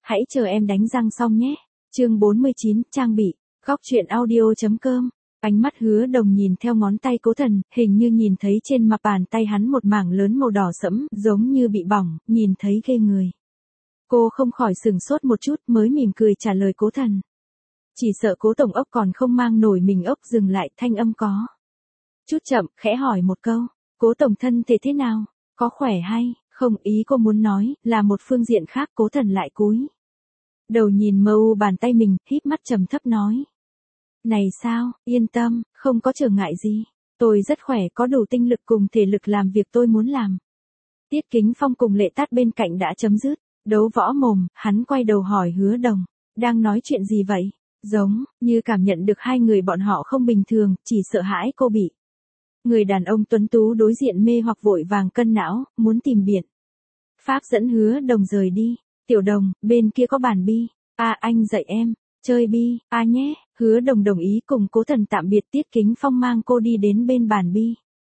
Hãy chờ em đánh răng xong nhé. Chương 49, trang bị. Góc truyện audio.com. Ánh mắt Hứa Đồng nhìn theo ngón tay Cố Thần, hình như nhìn thấy trên mặt bàn tay hắn một mảng lớn màu đỏ sẫm, giống như bị bỏng, nhìn thấy ghê người. Cô không khỏi sửng sốt một chút mới mỉm cười trả lời Cố Thần. Chỉ sợ Cố Tổng ốc còn không mang nổi mình ốc, dừng lại, thanh âm có chút chậm, khẽ hỏi một câu. Cố Tổng thân thể thế nào? Có khỏe hay không? Ý cô muốn nói là một phương diện khác. Cố Thần lại cúi đầu nhìn mờ u bàn tay mình, híp mắt trầm thấp nói. Này sao, yên tâm, không có trở ngại gì. Tôi rất khỏe, có đủ tinh lực cùng thể lực làm việc tôi muốn làm. Tiết Kính Phong cùng Lệ Tát bên cạnh đã chấm dứt đấu võ mồm, hắn quay đầu hỏi Hứa Đồng. Đang nói chuyện gì vậy? Giống như cảm nhận được hai người bọn họ không bình thường, chỉ sợ hãi cô bị người đàn ông tuấn tú đối diện mê hoặc, vội vàng cân não, muốn tìm biện pháp dẫn Hứa Đồng rời đi. Tiểu Đồng, bên kia có bàn bi. Anh dạy em chơi bi, nhé. Hứa Đồng đồng ý cùng Cố Thần tạm biệt. Tiết Kính Phong mang cô đi đến bên bàn bi.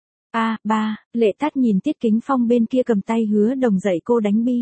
Ba. Lệ Tát nhìn Tiết Kính Phong bên kia cầm tay Hứa Đồng dạy cô đánh bi.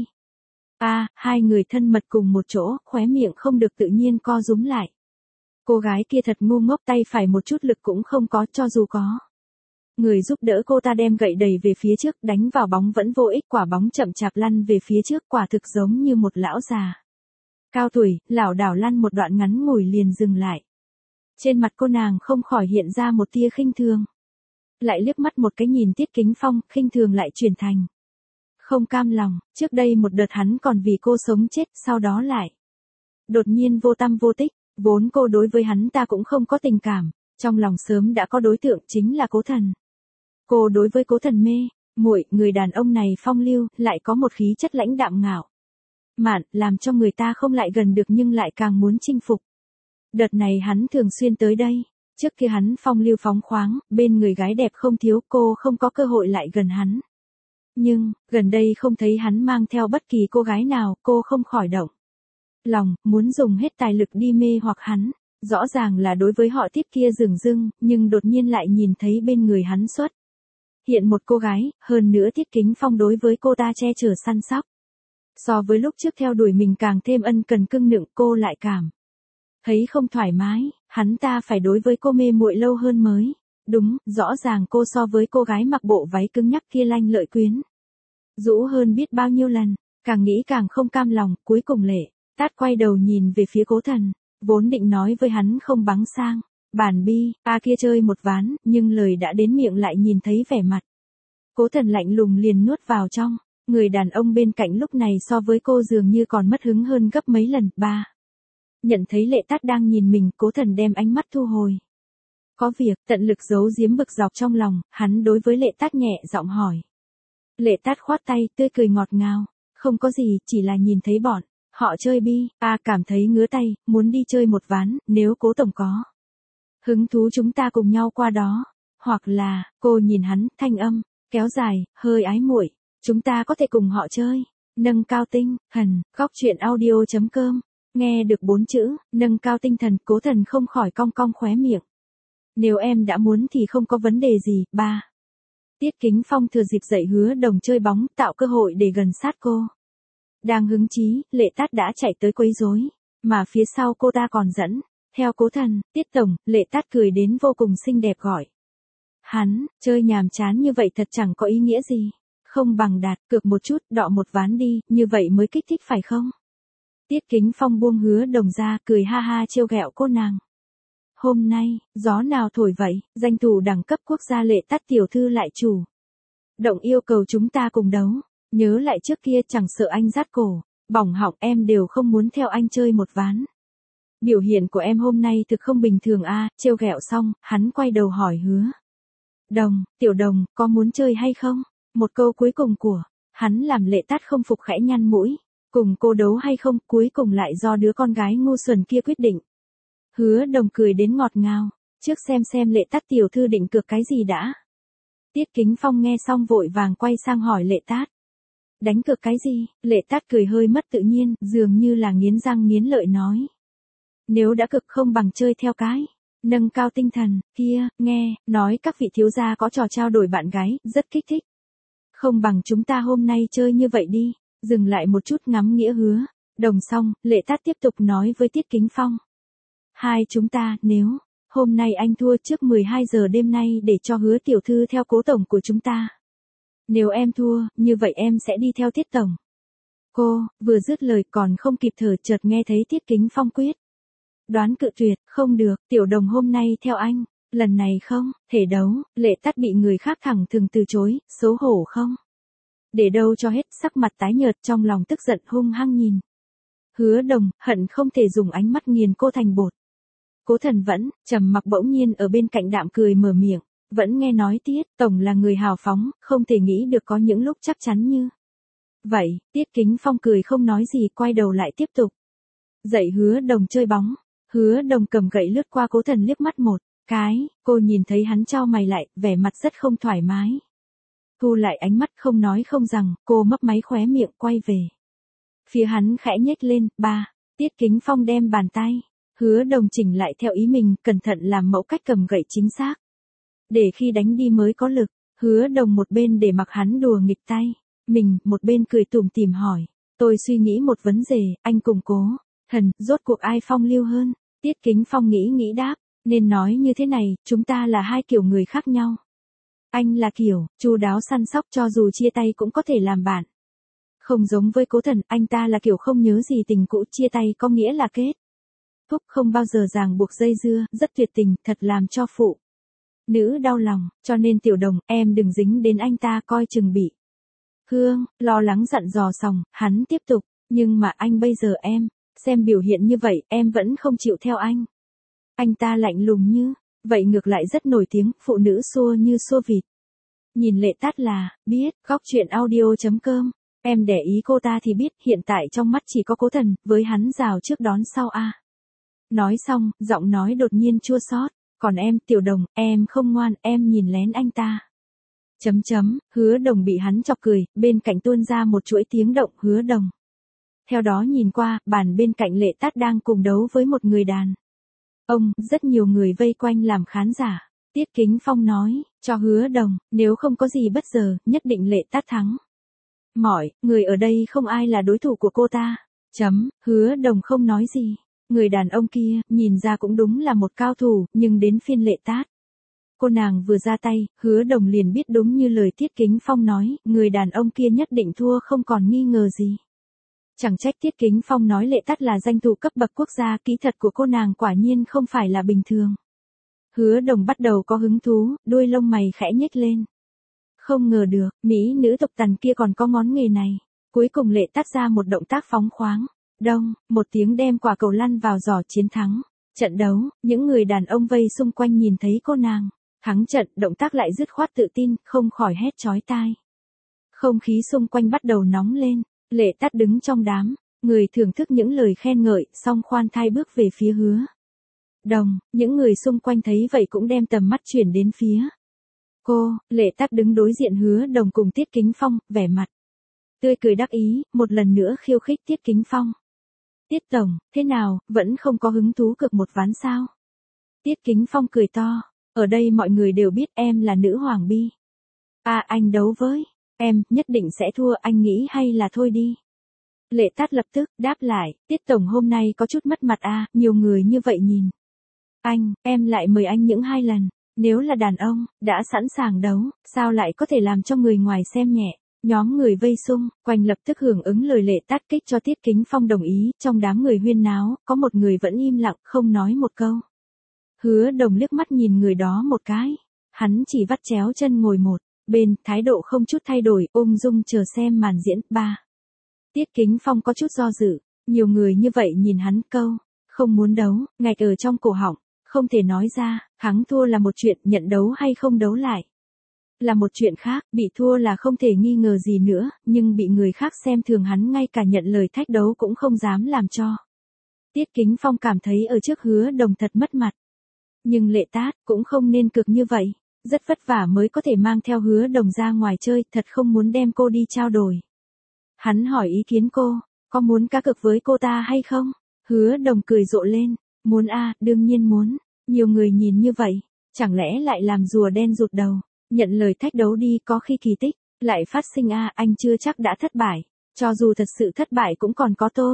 Hai người thân mật cùng một chỗ, khóe miệng không được tự nhiên co rúm lại. Cô gái kia thật ngu ngốc, tay phải một chút lực cũng không có, cho dù có người giúp đỡ cô ta đem gậy đẩy về phía trước, đánh vào bóng vẫn vô ích, quả bóng chậm chạp lăn về phía trước, quả thực giống như một lão già cao tuổi, lảo đảo lăn một đoạn ngắn ngủi liền dừng lại. Trên mặt cô nàng không khỏi hiện ra một tia khinh thường. Lại liếc mắt một cái nhìn Tiết Kính Phong, khinh thường lại chuyển thành không cam lòng. Trước đây một đợt hắn còn vì cô sống chết, sau đó lại đột nhiên vô tăm vô tích. Vốn cô đối với hắn ta cũng không có tình cảm, trong lòng sớm đã có đối tượng, chính là Cố Thần. Cô đối với Cố Thần mê muội, người đàn ông này phong lưu, lại có một khí chất lãnh đạm ngạo mạn, làm cho người ta không lại gần được nhưng lại càng muốn chinh phục. Đợt này hắn thường xuyên tới đây. Trước kia hắn phong lưu phóng khoáng, bên người gái đẹp không thiếu, cô không có cơ hội lại gần hắn. Nhưng, gần đây không thấy hắn mang theo bất kỳ cô gái nào, cô không khỏi động lòng, muốn dùng hết tài lực đi mê hoặc hắn. Rõ ràng là đối với họ Tiết kia dửng dưng, nhưng đột nhiên lại nhìn thấy bên người hắn xuất hiện một cô gái, hơn nữa Tiết Kính Phong đối với cô ta che chở săn sóc. So với lúc trước theo đuổi mình càng thêm ân cần cưng nựng, cô lại cảm thấy không thoải mái, hắn ta phải đối với cô mê muội lâu hơn mới. Đúng, rõ ràng cô so với cô gái mặc bộ váy cứng nhắc kia lanh lợi quyến rũ hơn biết bao nhiêu lần. Càng nghĩ càng không cam lòng, cuối cùng Lệ Tát quay đầu nhìn về phía Cố Thần, vốn định nói với hắn không bắn sang bàn bi, kia chơi một ván, nhưng lời đã đến miệng lại nhìn thấy vẻ mặt Cố Thần lạnh lùng liền nuốt vào trong. Người đàn ông bên cạnh lúc này so với cô dường như còn mất hứng hơn gấp mấy lần. Nhận thấy Lệ Tát đang nhìn mình, Cố Thần đem ánh mắt thu hồi. Có việc, tận lực giấu giếm bực dọc trong lòng, hắn đối với Lệ Tát nhẹ giọng hỏi. Lệ Tát khoát tay, tươi cười ngọt ngào. Không có gì, chỉ là nhìn thấy bọn họ chơi bi, cảm thấy ngứa tay, muốn đi chơi một ván, nếu Cố Tổng có hứng thú chúng ta cùng nhau qua đó. Hoặc là, cô nhìn hắn, thanh âm kéo dài, hơi ái muội. Chúng ta có thể cùng họ chơi. Nâng cao tinh thần. Góc truyện audio.com. Nghe được 4 chữ nâng cao tinh thần, Cố Thần không khỏi cong cong khóe miệng. Nếu em đã muốn thì không có vấn đề gì. Tiết Kính Phong thừa dịp dạy Hứa Đồng chơi bóng, tạo cơ hội để gần sát cô. Đang hứng chí, Lệ Tát đã chạy tới quấy rối, mà phía sau cô ta còn dẫn theo Cố Thần. Tiết Tổng. Lệ Tát cười đến vô cùng xinh đẹp gọi hắn. Chơi nhàm chán như vậy thật chẳng có ý nghĩa gì. Không bằng đặt cược một chút, đọ một ván đi, như vậy mới kích thích phải không? Tiết Kính Phong buông Hứa Đồng ra, cười ha ha trêu ghẹo cô nàng. Hôm nay, gió nào thổi vậy? Danh thủ đẳng cấp quốc gia Lệ Tát tiểu thư lại chủ động yêu cầu chúng ta cùng đấu. Nhớ lại trước kia chẳng sợ anh rát cổ, bỏng họng, em đều không muốn theo anh chơi một ván. Biểu hiện của em hôm nay thực không bình thường trêu ghẹo xong, hắn quay đầu hỏi Hứa Đồng, Tiểu Đồng, có muốn chơi hay không? Một câu cuối cùng của hắn làm Lệ Tát không phục, khẽ nhăn mũi. Cùng cô đấu hay không, cuối cùng lại do đứa con gái ngu xuẩn kia quyết định. Hứa Đồng cười đến ngọt ngào. Trước xem Lệ Tát tiểu thư định cược cái gì đã. Tiết Kính Phong nghe xong vội vàng quay sang hỏi Lệ Tát. Đánh cược cái gì? Lệ Tát cười hơi mất tự nhiên, dường như là nghiến răng nghiến lợi nói. Nếu đã cực không bằng chơi theo cái nâng cao tinh thần kia, nghe nói các vị thiếu gia có trò trao đổi bạn gái, rất kích thích. Không bằng chúng ta hôm nay chơi như vậy đi. Dừng lại một chút ngắm nghĩa Hứa Đồng xong, Lệ Tát tiếp tục nói với Tiết Kính Phong. Hai chúng ta, nếu hôm nay anh thua trước 12 giờ đêm nay để cho Hứa tiểu thư theo Cố tổng của chúng ta. Nếu em thua, như vậy em sẽ đi theo Tiết tổng. Cô, vừa dứt lời còn không kịp thở chợt nghe thấy Tiết Kính Phong quyết đoán cự tuyệt, không được, Tiểu Đồng hôm nay theo anh, lần này không, thể đấu, Lệ Tát bị người khác thẳng thừng từ chối, xấu hổ không? Để đâu cho hết, sắc mặt tái nhợt trong lòng tức giận hung hăng nhìn. Hứa Đồng, hận không thể dùng ánh mắt nghiền cô thành bột. Cố Thần vẫn, trầm mặc bỗng nhiên ở bên cạnh đạm cười mở miệng, vẫn nghe nói Tiết tổng là người hào phóng, không thể nghĩ được có những lúc chắc chắn như vậy. Tiết Kính Phong cười không nói gì, quay đầu lại tiếp tục dạy Hứa Đồng chơi bóng. Hứa Đồng cầm gậy lướt qua Cố Thần liếc mắt một cái, cô nhìn thấy hắn chau mày lại, vẻ mặt rất không thoải mái. Thu lại ánh mắt không nói không rằng, cô mấp máy khóe miệng quay về phía hắn khẽ nhếch lên. Ba, Tiết Kính Phong đem bàn tay Hứa Đồng chỉnh lại theo ý mình, cẩn thận làm mẫu cách cầm gậy chính xác, để khi đánh đi mới có lực. Hứa Đồng một bên để mặc hắn đùa nghịch tay mình, một bên cười tủm tỉm hỏi, tôi suy nghĩ một vấn đề, anh cùng Cố Thần, rốt cuộc ai phong lưu hơn? Tiết Kính Phong nghĩ nghĩ đáp, nên nói như thế này, chúng ta là hai kiểu người khác nhau. Anh là kiểu chu đáo săn sóc, cho dù chia tay cũng có thể làm bạn. Không giống với Cố Thần, anh ta là kiểu không nhớ gì tình cũ, chia tay có nghĩa là kết thúc, không bao giờ ràng buộc dây dưa, rất tuyệt tình, thật làm cho phụ nữ đau lòng, cho nên Tiểu Đồng, em đừng dính đến anh ta, coi chừng bị Hương, lo lắng dặn dò xong, hắn tiếp tục, nhưng mà anh bây giờ em, xem biểu hiện như vậy, em vẫn không chịu theo anh. Anh ta lạnh lùng như vậy ngược lại rất nổi tiếng, phụ nữ xua như xua vịt. Nhìn Lệ Tát là, biết, góc chuyện audio.com, em để ý cô ta thì biết, hiện tại trong mắt chỉ có Cố Thần, với hắn rào trước đón sau a. Nói xong, giọng nói đột nhiên chua xót, còn em, Tiểu Đồng, em không ngoan, em nhìn lén anh ta. Hứa Đồng bị hắn chọc cười, bên cạnh tuôn ra một chuỗi tiếng động. Hứa Đồng theo đó nhìn qua, bàn bên cạnh Lệ Tát đang cùng đấu với một người đàn ông, rất nhiều người vây quanh làm khán giả. Tiết Kính Phong nói cho Hứa Đồng, nếu không có gì bất ngờ, nhất định Lệ Tát thắng. Mọi người ở đây không ai là đối thủ của cô ta. Hứa Đồng không nói gì. Người đàn ông kia, nhìn ra cũng đúng là một cao thủ, nhưng đến phiên Lệ Tát, cô nàng vừa ra tay, Hứa Đồng liền biết đúng như lời Tiết Kính Phong nói, người đàn ông kia nhất định thua không còn nghi ngờ gì. Chẳng trách Tiết Kính Phong nói Lệ Tát là danh thủ cấp bậc quốc gia, kỹ thuật của cô nàng quả nhiên không phải là bình thường. Hứa Đồng bắt đầu có hứng thú, đuôi lông mày khẽ nhếch lên. Không ngờ được, mỹ nữ tộc tần kia còn có ngón nghề này. Cuối cùng Lệ Tát ra một động tác phóng khoáng. Đông, một tiếng đem quả cầu lăn vào giỏ, chiến thắng trận đấu. Những người đàn ông vây xung quanh nhìn thấy cô nàng thắng trận, động tác lại dứt khoát tự tin, không khỏi hét chói tai. Không khí xung quanh bắt đầu nóng lên. Lệ Tát đứng trong đám người thưởng thức những lời khen ngợi, xong khoan thai bước về phía Hứa Đồng. Những người xung quanh thấy vậy cũng đem tầm mắt chuyển đến phía cô. Lệ Tát đứng đối diện Hứa Đồng cùng Tiết Kính Phong, vẻ mặt tươi cười đắc ý, một lần nữa khiêu khích Tiết Kính Phong. Tiết tổng, thế nào, vẫn không có hứng thú cược một ván sao? Tiết Kính Phong cười to, ở đây mọi người đều biết em là nữ hoàng bi. Anh đấu với em, nhất định sẽ thua, anh nghĩ hay là thôi đi. Lệ Tát lập tức đáp lại, Tiết tổng hôm nay có chút mất mặt nhiều người như vậy nhìn anh, em lại mời anh những 2 lần. Nếu là đàn ông, đã sẵn sàng đấu, sao lại có thể làm cho người ngoài xem nhẹ? Nhóm người vây xung quanh lập tức hưởng ứng lời Lệ Tát kích cho Tiết Kính Phong đồng ý, trong đám người huyên náo, có một người vẫn im lặng, không nói một câu. Hứa Đồng liếc mắt nhìn người đó một cái, hắn chỉ vắt chéo chân ngồi một bên, thái độ không chút thay đổi, ung dung chờ xem màn diễn. 3. Tiết Kính Phong có chút do dự, nhiều người như vậy nhìn hắn, câu không muốn đấu, ngạch ở trong cổ họng, không thể nói ra. Thắng thua là một chuyện, nhận đấu hay không đấu lại là một chuyện khác, bị thua là không thể nghi ngờ gì nữa, nhưng bị người khác xem thường hắn ngay cả nhận lời thách đấu cũng không dám làm cho. Tiết Kính Phong cảm thấy ở trước Hứa Đồng thật mất mặt. Nhưng Lệ Tát cũng không nên cực như vậy, rất vất vả mới có thể mang theo Hứa Đồng ra ngoài chơi, thật không muốn đem cô đi trao đổi. Hắn hỏi ý kiến cô, có muốn cá cược với cô ta hay không? Hứa Đồng cười rộ lên, muốn đương nhiên muốn, nhiều người nhìn như vậy, chẳng lẽ lại làm rùa đen rụt đầu. Nhận lời thách đấu đi, có khi kỳ tích lại phát sinh anh chưa chắc đã thất bại, cho dù thật sự thất bại cũng còn có tôi.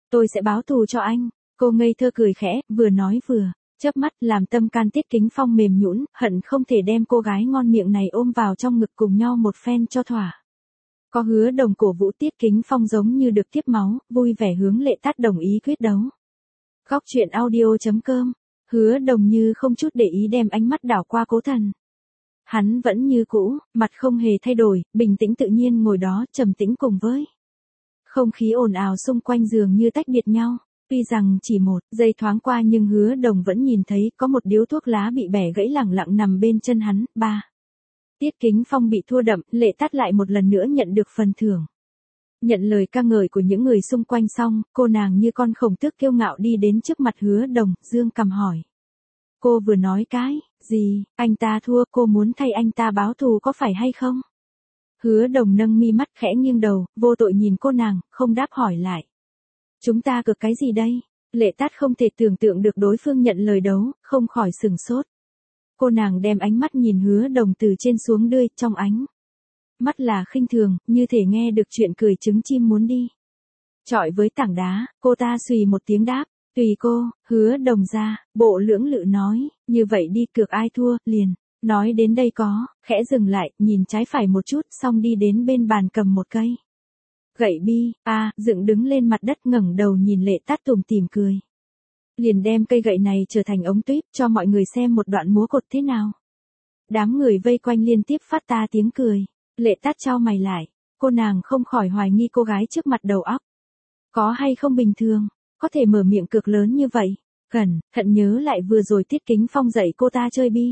Tôi sẽ báo thù cho anh. Cô ngây thơ cười khẽ, vừa nói vừa chớp mắt, làm tâm can Tiết Kính Phong mềm nhũn, hận không thể đem cô gái ngon miệng này ôm vào trong ngực cùng nhau một phen cho thỏa. Có Hứa Đồng cổ vũ, Tiết Kính Phong giống như được tiếp máu, vui vẻ hướng Lệ Tát đồng ý quyết đấu. Góc truyện audio.com. Hứa Đồng như không chút để ý đem ánh mắt đảo qua Cố Thần. Hắn vẫn như cũ, mặt không hề thay đổi, bình tĩnh tự nhiên ngồi đó, trầm tĩnh cùng với không khí ồn ào xung quanh dường như tách biệt nhau. Tuy rằng chỉ một giây thoáng qua nhưng Hứa Đồng vẫn nhìn thấy có một điếu thuốc lá bị bẻ gãy lẳng lặng nằm bên chân hắn. Tiết Kính Phong bị thua đậm, Lệ Tát lại một lần nữa nhận được phần thưởng. Nhận lời ca ngợi của những người xung quanh xong, cô nàng như con khổng tước kiêu ngạo đi đến trước mặt Hứa Đồng, dương cằm hỏi. Cô vừa nói cái gì, anh ta thua, cô muốn thay anh ta báo thù có phải hay không? Hứa Đồng nâng mi mắt khẽ nghiêng đầu, vô tội nhìn cô nàng, không đáp hỏi lại. Chúng ta cược cái gì đây? Lệ Tát không thể tưởng tượng được đối phương nhận lời đấu, không khỏi sừng sốt. Cô nàng đem ánh mắt nhìn Hứa Đồng từ trên xuống đưa, trong ánh mắt là khinh thường, như thể nghe được chuyện cười trứng chim muốn đi chọi với tảng đá. Cô ta xùy một tiếng đáp, tùy cô. Hứa Đồng ra bộ lưỡng lự nói, như vậy đi, cược ai thua liền. Nói đến đây khẽ dừng lại, nhìn trái phải một chút, xong đi đến bên bàn cầm một cây gậy bi, dựng đứng lên mặt đất, ngẩng đầu nhìn Lệ Tát tủm tỉm cười. Liền đem cây gậy này trở thành ống tuyếp, cho mọi người xem một đoạn múa cột thế nào. Đám người vây quanh liên tiếp phát ta tiếng cười. Lệ Tát chau mày lại, cô nàng không khỏi hoài nghi cô gái trước mặt đầu óc có hay không bình thường, có thể mở miệng cược lớn như vậy. Cẩn thận nhớ lại vừa rồi Tiết Kính Phong dạy cô ta chơi bi.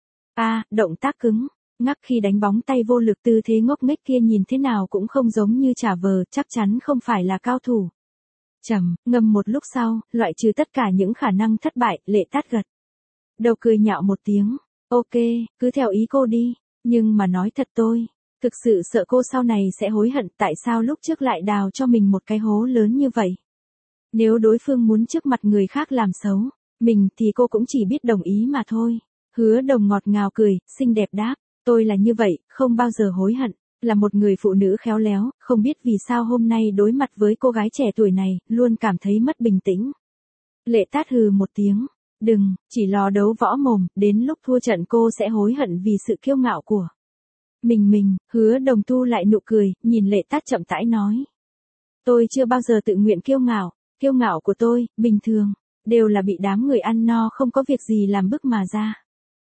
Động tác cứng ngắc khi đánh bóng tay vô lực, tư thế ngốc nghếch kia nhìn thế nào cũng không giống như trả vờ, chắc chắn không phải là cao thủ. Trầm ngâm một lúc sau, loại trừ tất cả những khả năng thất bại, Lệ Tát gật đầu cười nhạo một tiếng. Ok, cứ theo ý cô đi, nhưng mà nói thật tôi thực sự sợ cô sau này sẽ hối hận, tại sao lúc trước lại đào cho mình một cái hố lớn như vậy. Nếu đối phương muốn trước mặt người khác làm xấu mình thì cô cũng chỉ biết đồng ý mà thôi. Hứa Đồng ngọt ngào cười, xinh đẹp đáp, tôi là như vậy, không bao giờ hối hận, là một người phụ nữ khéo léo, không biết vì sao hôm nay đối mặt với cô gái trẻ tuổi này, luôn cảm thấy mất bình tĩnh. Lệ Tát hừ một tiếng, đừng, chỉ lo đấu võ mồm, đến lúc thua trận cô sẽ hối hận vì sự kiêu ngạo của mình. Hứa Đồng thu lại nụ cười, nhìn Lệ Tát chậm rãi nói. Tôi chưa bao giờ tự nguyện kiêu ngạo của tôi, bình thường, đều là bị đám người ăn no không có việc gì làm bức mà ra.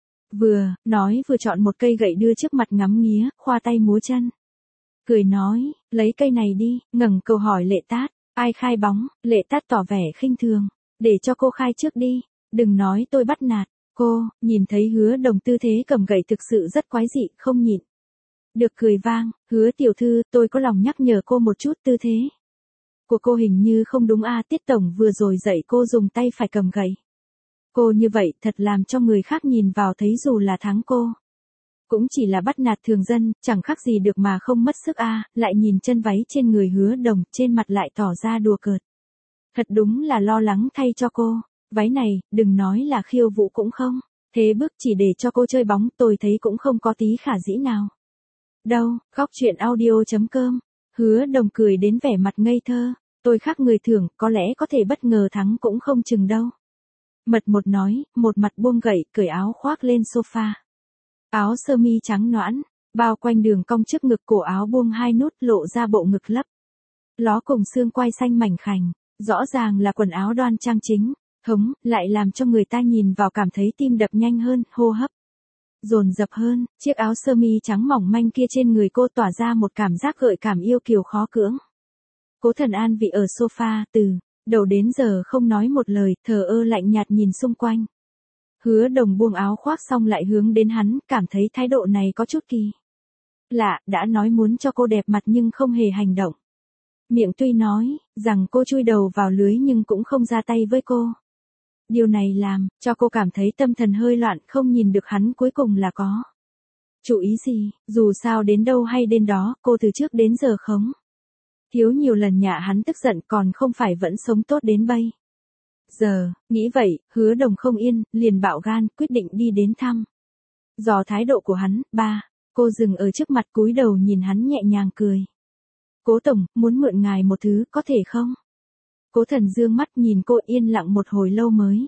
Vừa nói vừa chọn một cây gậy đưa trước mặt ngắm nghía, khoa tay múa chân. Cười nói, lấy cây này đi, ngẩng đầu hỏi Lệ Tát, ai khai bóng. Lệ Tát tỏ vẻ khinh thường, để cho cô khai trước đi, đừng nói tôi bắt nạt cô. Nhìn thấy Hứa Đồng tư thế cầm gậy thực sự rất quái dị, không nhịn được cười vang. Hứa tiểu thư, tôi có lòng nhắc nhở cô một chút, tư thế của cô hình như không đúng. Tiết tổng vừa rồi dạy cô dùng tay phải cầm gậy. Cô như vậy thật làm cho người khác nhìn vào thấy dù là thắng cô cũng chỉ là bắt nạt thường dân, chẳng khác gì được mà không mất sức. Lại nhìn chân váy trên người Hứa Đồng, trên mặt lại tỏ ra đùa cợt. Thật đúng là lo lắng thay cho cô. Váy này, đừng nói là khiêu vũ cũng không. Thế bước chỉ để cho cô chơi bóng, tôi thấy cũng không có tí khả dĩ nào. Đâu, góc truyện audio.com. Hứa Đồng cười đến vẻ mặt ngây thơ. Tôi khác người thường, có lẽ có thể bất ngờ thắng cũng không chừng đâu. Mật một nói, một mặt buông gậy, cởi áo khoác lên sofa. Áo sơ mi trắng nõn, bao quanh đường cong trước ngực, cổ áo buông hai nút lộ ra bộ ngực lấp ló cùng xương quai xanh mảnh khảnh. Rõ ràng là quần áo đoan trang chính thống, lại làm cho người ta nhìn vào cảm thấy tim đập nhanh hơn, hô hấp dồn dập hơn. Chiếc áo sơ mi trắng mỏng manh kia trên người cô tỏa ra một cảm giác gợi cảm yêu kiều khó cưỡng. Cố Thần an vị ở sofa, từ đầu đến giờ không nói một lời, thờ ơ lạnh nhạt nhìn xung quanh. Hứa Đồng buông áo khoác xong lại hướng đến hắn, cảm thấy thái độ này có chút kỳ lạ, đã nói muốn cho cô đẹp mặt nhưng không hề hành động. Miệng tuy nói rằng cô chui đầu vào lưới nhưng cũng không ra tay với cô. Điều này làm cho cô cảm thấy tâm thần hơi loạn, không nhìn được hắn cuối cùng là có chủ ý gì. Dù sao đến đâu hay đến đó, cô từ trước đến giờ không thiếu nhiều lần nhạ hắn tức giận, còn không phải vẫn sống tốt đến bây giờ. Nghĩ vậy, Hứa Đồng không yên, liền bạo gan, quyết định đi đến thăm dò thái độ của hắn. Cô dừng ở trước mặt, cúi đầu nhìn hắn nhẹ nhàng cười. Cố tổng, muốn mượn ngài một thứ, có thể không? Cố Thần dương mắt nhìn cô yên lặng một hồi lâu mới.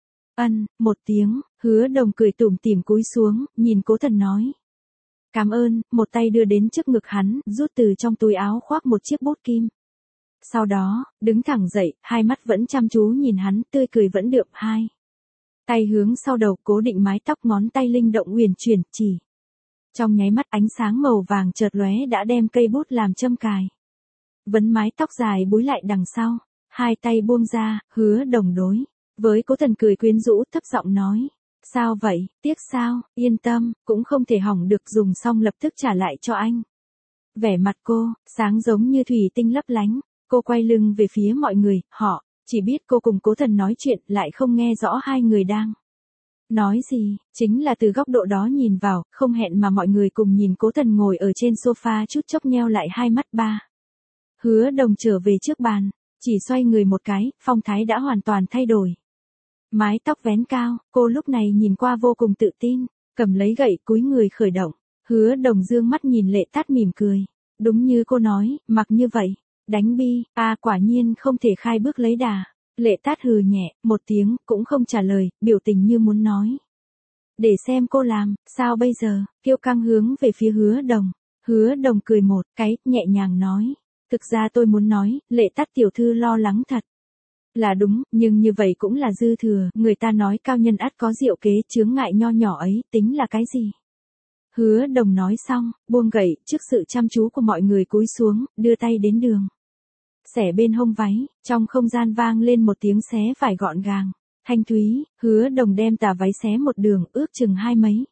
Một tiếng, Hứa Đồng cười tủm tỉm cúi xuống, nhìn Cố Thần nói. Cảm ơn, một tay đưa đến trước ngực hắn, rút từ trong túi áo khoác một chiếc bút kim. Sau đó, đứng thẳng dậy, hai mắt vẫn chăm chú nhìn hắn, tươi cười vẫn đượm hai. Tay hướng sau đầu cố định mái tóc, ngón tay linh động uyển chuyển, chỉ. Trong nháy mắt ánh sáng màu vàng chợt lóe đã đem cây bút làm châm cài. Vấn mái tóc dài búi lại đằng sau, hai tay buông ra, Hứa Đồng đối với Cố Thần cười quyến rũ, thấp giọng nói. Sao vậy, tiếc sao, yên tâm, cũng không thể hỏng được, dùng xong lập tức trả lại cho anh. Vẻ mặt cô, sáng giống như thủy tinh lấp lánh, cô quay lưng về phía mọi người, họ, chỉ biết cô cùng Cố Thần nói chuyện, lại không nghe rõ hai người đang nói gì, chính là từ góc độ đó nhìn vào, không hẹn mà mọi người cùng nhìn Cố Thần ngồi ở trên sofa chút chốc nheo lại hai mắt ba. Hứa Đồng trở về trước bàn, chỉ xoay người một cái, phong thái đã hoàn toàn thay đổi. Mái tóc vén cao, cô lúc này nhìn qua vô cùng tự tin, cầm lấy gậy cúi người khởi động. Hứa Đồng dương mắt nhìn Lệ Tát mỉm cười. Đúng như cô nói, mặc như vậy, đánh bi, quả nhiên không thể khai bước lấy đà. Lệ Tát hừ nhẹ, một tiếng, cũng không trả lời, biểu tình như muốn nói. Để xem cô làm, sao bây giờ, kiêu căng hướng về phía Hứa Đồng. Hứa Đồng cười một cái, nhẹ nhàng nói. Thực ra tôi muốn nói, Lệ Tát tiểu thư lo lắng thật. Là đúng, nhưng như vậy cũng là dư thừa, người ta nói cao nhân ắt có diệu kế, chướng ngại nho nhỏ ấy, tính là cái gì? Hứa Đồng nói xong, buông gậy, trước sự chăm chú của mọi người cúi xuống, đưa tay đến đường. Xẻ bên hông váy, trong không gian vang lên một tiếng xé vải gọn gàng. Thanh thúy, Hứa Đồng đem tà váy xé một đường, ước chừng 20 mấy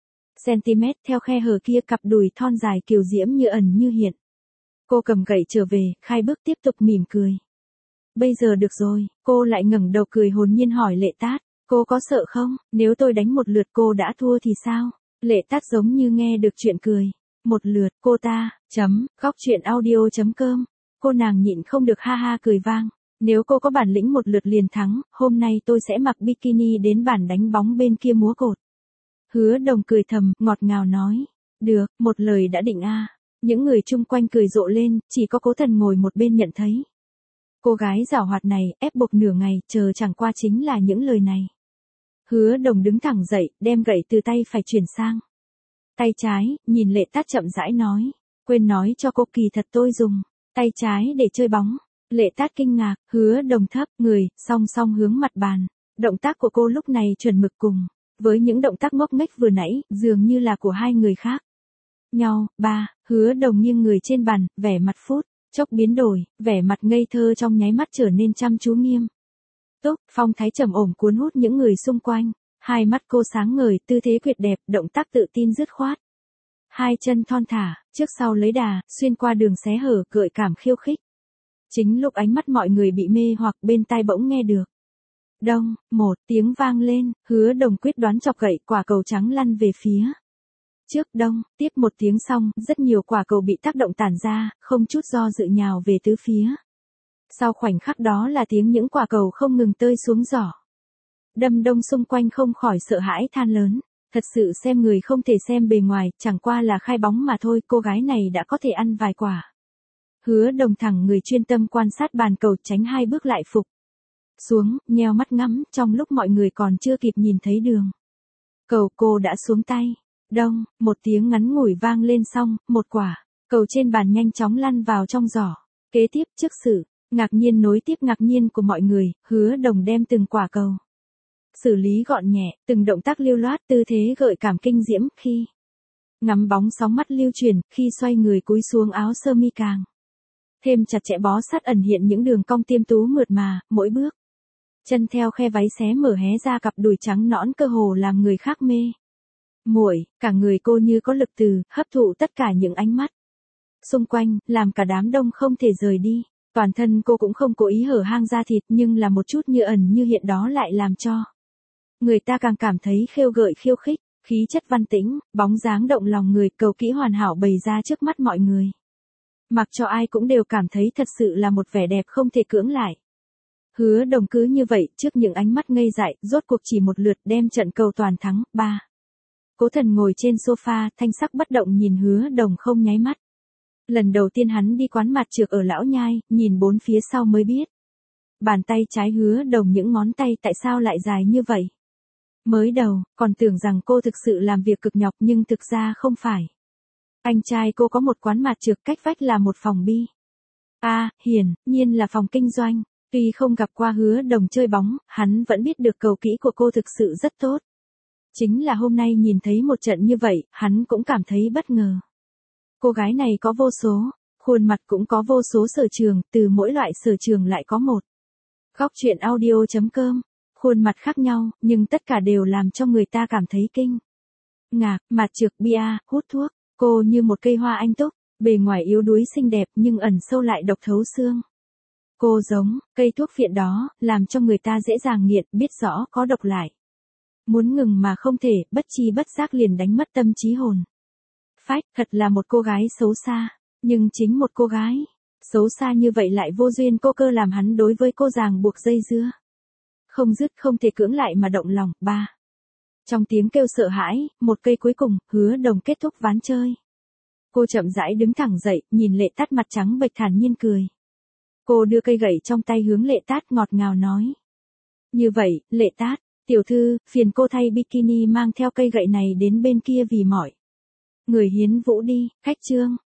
cm, theo khe hở kia cặp đùi thon dài kiều diễm như ẩn như hiện. Cô cầm gậy trở về, khai bước tiếp tục mỉm cười. Bây giờ được rồi, cô lại ngẩng đầu cười hồn nhiên hỏi Lệ Tát, cô có sợ không, nếu tôi đánh một lượt cô đã thua thì sao? Lệ Tát giống như nghe được chuyện cười. Một lượt, cô ta, gocchuyenaudio.com. Cô nàng nhịn không được ha ha cười vang. Nếu cô có bản lĩnh một lượt liền thắng, hôm nay tôi sẽ mặc bikini đến bản đánh bóng bên kia múa cột. Hứa Đồng cười thầm, ngọt ngào nói. Được, một lời đã định a. Những người chung quanh cười rộ lên, chỉ có Cố Thần ngồi một bên nhận thấy. Cô gái giảo hoạt này, ép buộc nửa ngày, chờ chẳng qua chính là những lời này. Hứa Đồng đứng thẳng dậy, đem gậy từ tay phải chuyển sang tay trái, nhìn Lệ Tát chậm rãi nói. Quên nói cho cô, kỳ thật tôi dùng tay trái để chơi bóng. Lệ Tát kinh ngạc, Hứa Đồng thấp người, song song hướng mặt bàn. Động tác của cô lúc này chuẩn mực cùng với những động tác ngốc nghếch vừa nãy, dường như là của hai người khác nhau. Hứa Đồng nghiêng người trên bàn, vẻ mặt phút chốc biến đổi, vẻ mặt ngây thơ trong nháy mắt trở nên chăm chú nghiêm túc, phong thái trầm ổn cuốn hút những người xung quanh. Hai mắt cô sáng ngời, tư thế tuyệt đẹp, động tác tự tin dứt khoát. Hai chân thon thả, trước sau lấy đà, xuyên qua đường xé hở, gợi cảm khiêu khích. Chính lúc ánh mắt mọi người bị mê hoặc, bên tai bỗng nghe được. Đông, một tiếng vang lên, Hứa Đồng quyết đoán chọc gậy, quả cầu trắng lăn về phía trước. Đông, tiếp một tiếng xong, rất nhiều quả cầu bị tác động tản ra, không chút do dự nhào về tứ phía. Sau khoảnh khắc đó là tiếng những quả cầu không ngừng tơi xuống giỏ. Đâm đông xung quanh không khỏi sợ hãi than lớn. Thật sự xem người không thể xem bề ngoài, chẳng qua là khai bóng mà thôi, cô gái này đã có thể ăn vài quả. Hứa Đồng thẳng người chuyên tâm quan sát bàn cầu, tránh hai bước lại phục xuống, nheo mắt ngắm, trong lúc mọi người còn chưa kịp nhìn thấy đường cầu, cô đã xuống tay. Đông, một tiếng ngắn ngủi vang lên xong, một quả cầu trên bàn nhanh chóng lăn vào trong giỏ. Kế tiếp, trước sự ngạc nhiên nối tiếp ngạc nhiên của mọi người, Hứa Đồng đem từng quả cầu xử lý gọn nhẹ, từng động tác lưu loát, tư thế gợi cảm kinh diễm, khi ngắm bóng sóng mắt lưu chuyển, khi xoay người cúi xuống áo sơ mi càng thêm chặt chẽ, bó sát ẩn hiện những đường cong tiêm tú mượt mà, mỗi bước chân theo khe váy xé mở hé ra cặp đùi trắng nõn, cơ hồ làm người khác mê muội. Cả người cô như có lực từ hấp thụ tất cả những ánh mắt xung quanh, làm cả đám đông không thể rời đi. Toàn thân cô cũng không cố ý hở hang da thịt, nhưng là một chút như ẩn như hiện đó lại làm cho người ta càng cảm thấy khêu gợi khiêu khích, khí chất văn tĩnh, bóng dáng động lòng người, cầu kỹ hoàn hảo bày ra trước mắt mọi người. Mặc cho ai cũng đều cảm thấy thật sự là một vẻ đẹp không thể cưỡng lại. Hứa Đồng cứ như vậy, trước những ánh mắt ngây dại, rốt cuộc chỉ một lượt đem trận cầu toàn thắng. Cố Thần ngồi trên sofa, thanh sắc bất động nhìn Hứa Đồng không nháy mắt. Lần đầu tiên hắn đi quán mặt trược ở Lão Nhai, nhìn bốn phía sau mới biết. Bàn tay trái Hứa Đồng những ngón tay tại sao lại dài như vậy? Mới đầu, còn tưởng rằng cô thực sự làm việc cực nhọc nhưng thực ra không phải. Anh trai cô có một quán mạt trược cách vách là một phòng bi. Hiển nhiên là phòng kinh doanh. Tuy không gặp qua Hứa Đồng chơi bóng, hắn vẫn biết được cầu kỹ của cô thực sự rất tốt. Chính là hôm nay nhìn thấy một trận như vậy, hắn cũng cảm thấy bất ngờ. Cô gái này có vô số, khuôn mặt cũng có vô số sở trường, từ mỗi loại sở trường lại có một. Góc truyện audio.com, khuôn mặt khác nhau, nhưng tất cả đều làm cho người ta cảm thấy kinh ngạc, mạt trược bia, hút thuốc, cô như một cây hoa anh túc, bề ngoài yếu đuối xinh đẹp nhưng ẩn sâu lại độc thấu xương. Cô giống cây thuốc phiện đó, làm cho người ta dễ dàng nghiện, biết rõ có độc lại. Muốn ngừng mà không thể, bất chi bất giác liền đánh mất tâm trí hồn. Phách, thật là một cô gái xấu xa, nhưng chính một cô gái xấu xa như vậy lại vô duyên cô cơ làm hắn đối với cô ràng buộc dây dưa. Không dứt không thể cưỡng lại mà động lòng. Trong tiếng kêu sợ hãi, một cây cuối cùng, Hứa Đồng kết thúc ván chơi. Cô chậm rãi đứng thẳng dậy, nhìn Lệ Tát mặt trắng bệch thản nhiên cười. Cô đưa cây gậy trong tay hướng Lệ Tát ngọt ngào nói. Như vậy, Lệ Tát, tiểu thư, phiền cô thay bikini mang theo cây gậy này đến bên kia vì mỏi người hiến vũ đi. Khách trương.